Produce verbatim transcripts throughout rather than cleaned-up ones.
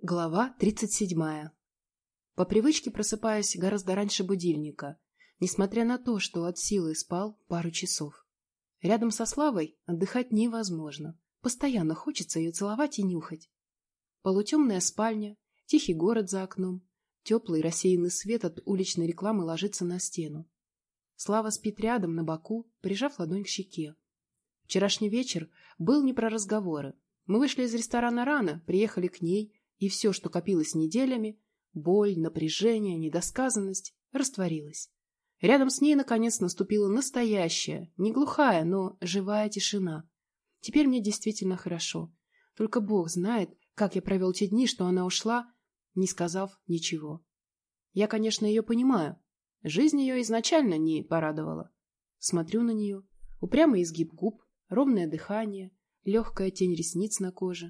Глава тридцать седьмая. По привычке просыпаюсь гораздо раньше будильника, несмотря на то, что от силы спал пару часов. Рядом со Славой отдыхать невозможно. Постоянно хочется ее целовать и нюхать. Полутемная спальня, тихий город за окном, теплый рассеянный свет от уличной рекламы ложится на стену. Слава спит рядом на боку, прижав ладонь к щеке. Вчерашний вечер был не про разговоры. Мы вышли из ресторана рано, приехали к ней, и все, что копилось неделями, боль, напряжение, недосказанность, растворилось. Рядом с ней, наконец, наступила настоящая, не глухая, но живая тишина. Теперь мне действительно хорошо. Только Бог знает, как я провел те дни, что она ушла, не сказав ничего. Я, конечно, ее понимаю. Жизнь ее изначально не порадовала. Смотрю на нее. Упрямый изгиб губ, ровное дыхание, легкая тень ресниц на коже.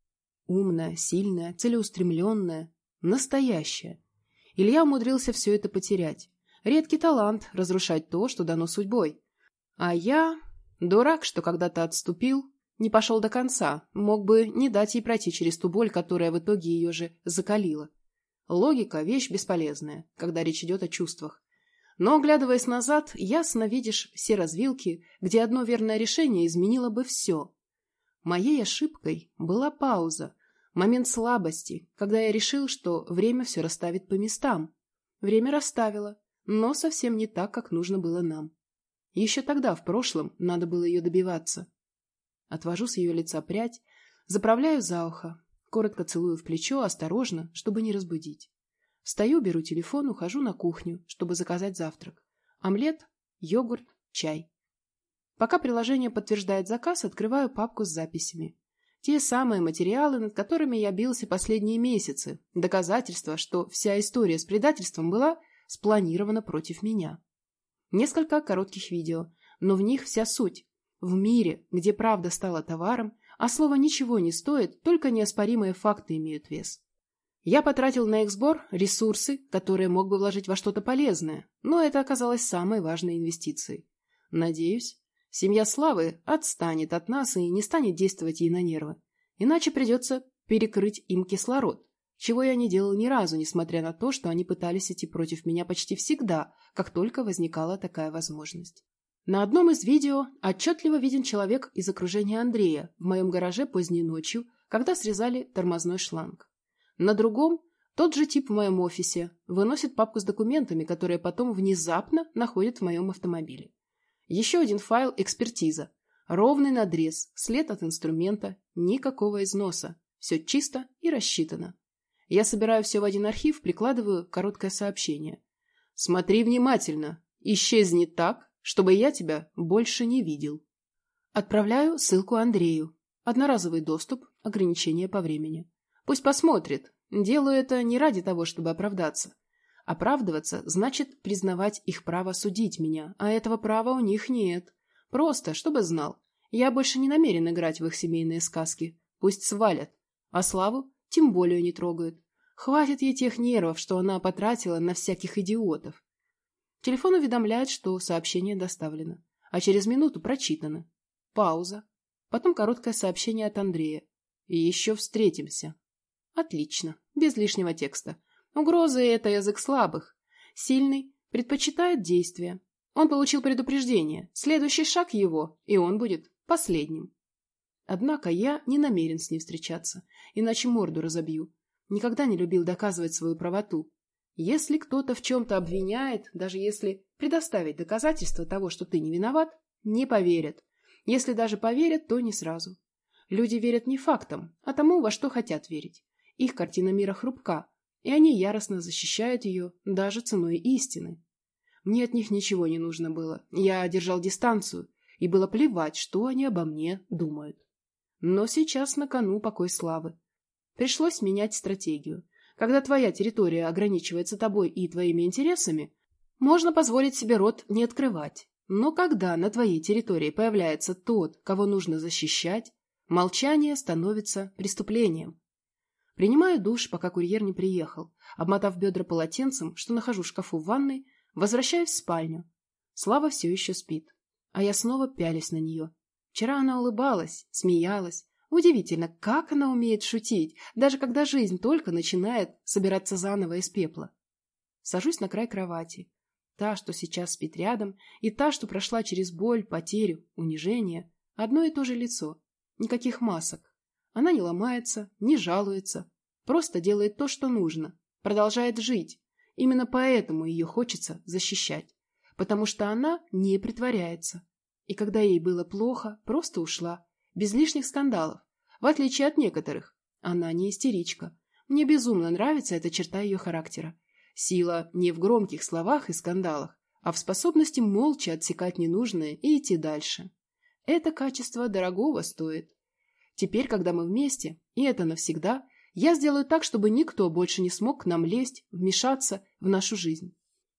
Умная, сильная, целеустремленная, настоящая. Илья умудрился все это потерять. Редкий талант разрушать то, что дано судьбой. А я, дурак, что когда-то отступил, не пошел до конца, мог бы не дать ей пройти через ту боль, которая в итоге ее же закалила. Логика – вещь бесполезная, когда речь идет о чувствах. Но, оглядываясь назад, ясно видишь все развилки, где одно верное решение изменило бы все. Моей ошибкой была пауза, момент слабости, когда я решил, что время все расставит по местам. Время расставило, но совсем не так, как нужно было нам. Еще тогда, в прошлом, надо было ее добиваться. Отвожу с ее лица прядь, заправляю за ухо, коротко целую в плечо, осторожно, чтобы не разбудить. Встаю, беру телефон, ухожу на кухню, чтобы заказать завтрак. Омлет, йогурт, чай. Пока приложение подтверждает заказ, открываю папку с записями. Те самые материалы, над которыми я бился последние месяцы. Доказательства, что вся история с предательством была спланирована против меня. Несколько коротких видео, но в них вся суть. В мире, где правда стала товаром, а слово ничего не стоит, только неоспоримые факты имеют вес. Я потратил на их сбор ресурсы, которые мог бы вложить во что-то полезное, но это оказалось самой важной инвестицией. Надеюсь, семья Славы отстанет от нас и не станет действовать ей на нервы. Иначе придется перекрыть им кислород, чего я не делал ни разу, несмотря на то, что они пытались идти против меня почти всегда, как только возникала такая возможность. На одном из видео отчетливо виден человек из окружения Андрея в моем гараже поздней ночью, когда срезали тормозной шланг. На другом тот же тип в моем офисе выносит папку с документами, которые потом внезапно находят в моем автомобиле. Еще один файл – экспертиза. Ровный надрез, след от инструмента, никакого износа. Все чисто и рассчитано. Я собираю все в один архив, прикладываю короткое сообщение. «Смотри внимательно. Исчезни так, чтобы я тебя больше не видел». Отправляю ссылку Андрею. Одноразовый доступ, ограничение по времени. Пусть посмотрит. Делаю это не ради того, чтобы оправдаться. Оправдываться значит признавать их право судить меня, а этого права у них нет. Просто, чтобы знал, я больше не намерен играть в их семейные сказки. Пусть свалят. А Славу тем более не трогают. Хватит ей тех нервов, что она потратила на всяких идиотов. Телефон уведомляет, что сообщение доставлено, а через минуту прочитано. Пауза. Потом короткое сообщение от Андрея. И еще встретимся. Отлично, без лишнего текста. Угрозы – это язык слабых. Сильный предпочитает действия. Он получил предупреждение. Следующий шаг его, и он будет последним. Однако я не намерен с ней встречаться, иначе морду разобью. Никогда не любил доказывать свою правоту. Если кто-то в чем-то обвиняет, даже если предоставить доказательства того, что ты не виноват, не поверят. Если даже поверят, то не сразу. Люди верят не фактам, а тому, во что хотят верить. Их картина мира хрупка, и они яростно защищают ее даже ценой истины. Мне от них ничего не нужно было. Я держал дистанцию, и было плевать, что они обо мне думают. Но сейчас на кону покой Славы. Пришлось менять стратегию. Когда твоя территория ограничивается тобой и твоими интересами, можно позволить себе рот не открывать. Но когда на твоей территории появляется тот, кого нужно защищать, молчание становится преступлением. Принимаю душ, пока курьер не приехал. Обмотав бедра полотенцем, что нахожу в шкафу в ванной, возвращаюсь в спальню. Слава все еще спит, а я снова пялюсь на нее. Вчера она улыбалась, смеялась, Удивительно, как она умеет шутить, даже когда жизнь только начинает собираться заново из пепла. Сажусь на край кровати. Та, что сейчас спит рядом, и та, что прошла через боль, потерю, унижение, одно и то же лицо. Никаких масок. Она не ломается, не жалуется, просто делает то, что нужно, продолжает жить. Именно поэтому ее хочется защищать, потому что она не притворяется. И когда ей было плохо, просто ушла, без лишних скандалов. В отличие от некоторых, она не истеричка. Мне безумно нравится эта черта ее характера. Сила не в громких словах и скандалах, а в способности молча отсекать ненужное и идти дальше. Это качество дорогого стоит. Теперь, когда мы вместе, и это навсегда, я сделаю так, чтобы никто больше не смог к нам лезть, вмешаться в нашу жизнь.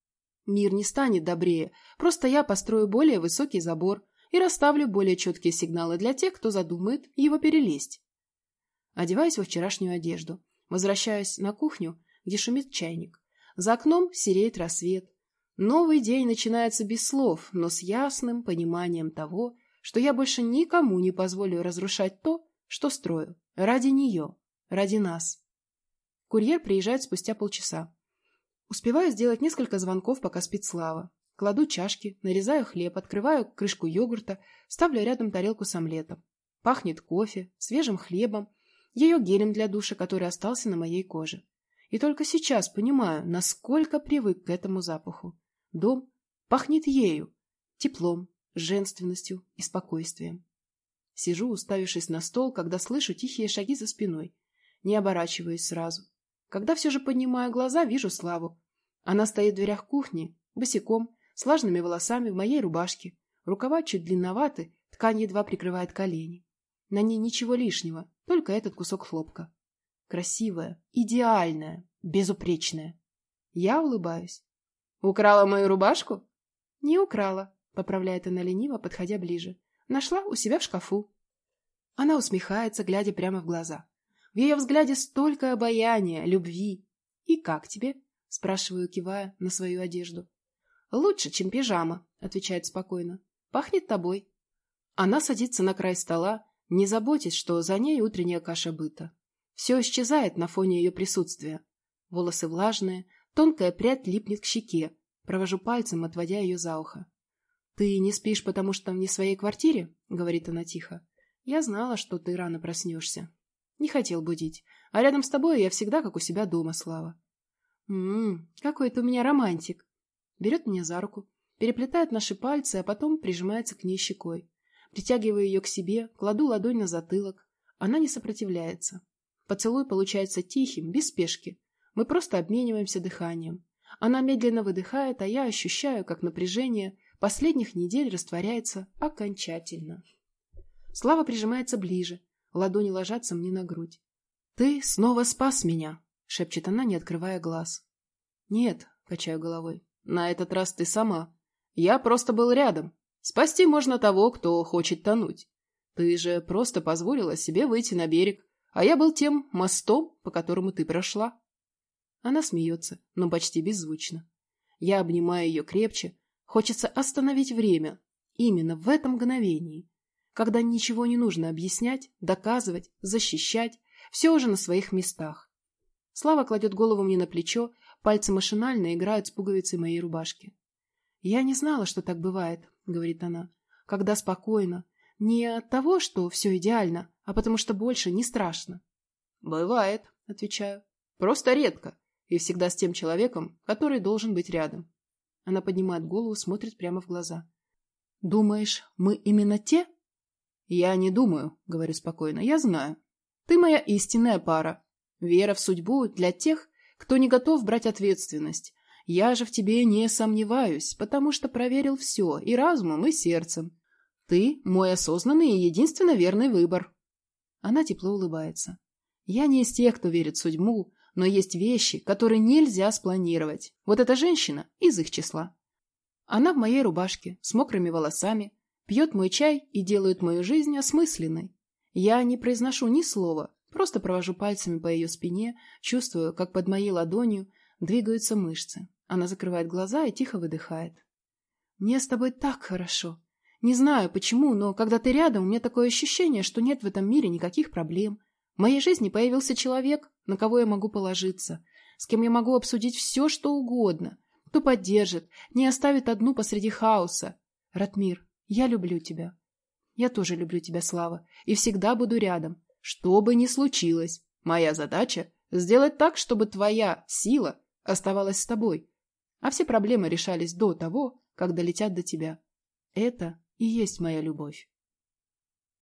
Мир не станет добрее, просто я построю более высокий забор и расставлю более четкие сигналы для тех, кто задумает его перелезть. Одеваюсь во вчерашнюю одежду, возвращаюсь на кухню, где шумит чайник. За окном сереет рассвет. Новый день начинается без слов, но с ясным пониманием того, что я больше никому не позволю разрушать то, что строю, ради нее, ради нас. Курьер приезжает спустя полчаса. Успеваю сделать несколько звонков, пока спит Слава. Кладу чашки, нарезаю хлеб, открываю крышку йогурта, ставлю рядом тарелку с омлетом. Пахнет кофе, свежим хлебом, ее гелем для душа, который остался на моей коже. И только сейчас понимаю, насколько привык к этому запаху. Дом пахнет ею, теплом, женственностью и спокойствием. Сижу, уставившись на стол, когда слышу тихие шаги за спиной. Не оборачиваюсь сразу. Когда все же поднимаю глаза, вижу Славу. Она стоит в дверях кухни, босиком, с влажными волосами в моей рубашке. Рукава чуть длинноваты, ткань едва прикрывает колени. На ней ничего лишнего, только этот кусок хлопка. Красивая, идеальная, безупречная. Я улыбаюсь. «Украла мою рубашку?» «Не украла», — поправляет она лениво, подходя ближе. «Нашла у себя в шкафу». Она усмехается, глядя прямо в глаза. В ее взгляде столько обаяния, любви. «И как тебе?» — спрашиваю, кивая на свою одежду. «Лучше, чем пижама», — отвечает спокойно. «Пахнет тобой». Она садится на край стола, не заботясь, что за ней утренняя каша быта. Все исчезает на фоне ее присутствия. Волосы влажные, тонкая прядь липнет к щеке. Провожу пальцем, отводя ее за ухо. «Ты не спишь, потому что не в своей квартире?» — говорит она тихо. «Я знала, что ты рано проснешься. Не хотел будить. А рядом с тобой я всегда как у себя дома, Слава». «М-м, какой ты у меня романтик». Берет меня за руку, переплетает наши пальцы, а потом прижимается к ней щекой. Притягиваю ее к себе, кладу ладонь на затылок. Она не сопротивляется. Поцелуй получается тихим, без спешки. Мы просто обмениваемся дыханием. Она медленно выдыхает, а я ощущаю, как напряжение последних недель растворяется окончательно. Слава прижимается ближе, ладони ложатся мне на грудь. «Ты снова спас меня», — шепчет она, не открывая глаз. «Нет», — качаю головой, — «на этот раз ты сама. Я просто был рядом. Спасти можно того, кто хочет тонуть. Ты же просто позволила себе выйти на берег, а я был тем мостом, по которому ты прошла». Она смеется, но почти беззвучно. Я обнимаю ее крепче. Хочется остановить время. Именно в этом мгновении. Когда ничего не нужно объяснять, доказывать, защищать. Все уже на своих местах. Слава кладет голову мне на плечо, пальцы машинально играют с пуговицей моей рубашки. «Я не знала, что так бывает», — говорит она. «Когда спокойно. Не от того, что все идеально, а потому что больше не страшно». «Бывает», — отвечаю. «Просто редко. И всегда с тем человеком, который должен быть рядом». Она поднимает голову, смотрит прямо в глаза. «Думаешь, мы именно те?» «Я не думаю», — говорю спокойно. «Я знаю. Ты моя истинная пара. Вера в судьбу для тех, кто не готов брать ответственность. Я же в тебе не сомневаюсь, потому что проверил все, и разумом, и сердцем. Ты мой осознанный и единственно верный выбор». Она тепло улыбается. «Я не из тех, кто верит в судьбу, но есть вещи, которые нельзя спланировать. Вот эта женщина из их числа. Она в моей рубашке, с мокрыми волосами, пьет мой чай и делает мою жизнь осмысленной. Я не произношу ни слова, просто провожу пальцами по ее спине, чувствую, как под моей ладонью двигаются мышцы. Она закрывает глаза и тихо выдыхает. «Мне с тобой так хорошо. Не знаю почему, но когда ты рядом, у меня такое ощущение, что нет в этом мире никаких проблем. В моей жизни появился человек, на кого я могу положиться, с кем я могу обсудить все, что угодно, кто поддержит, не оставит одну посреди хаоса. Ратмир, я люблю тебя. Я тоже люблю тебя, Слава, и всегда буду рядом, что бы ни случилось. Моя задача — сделать так, чтобы твоя сила оставалась с тобой, а все проблемы решались до того, как долетят до тебя. Это и есть моя любовь.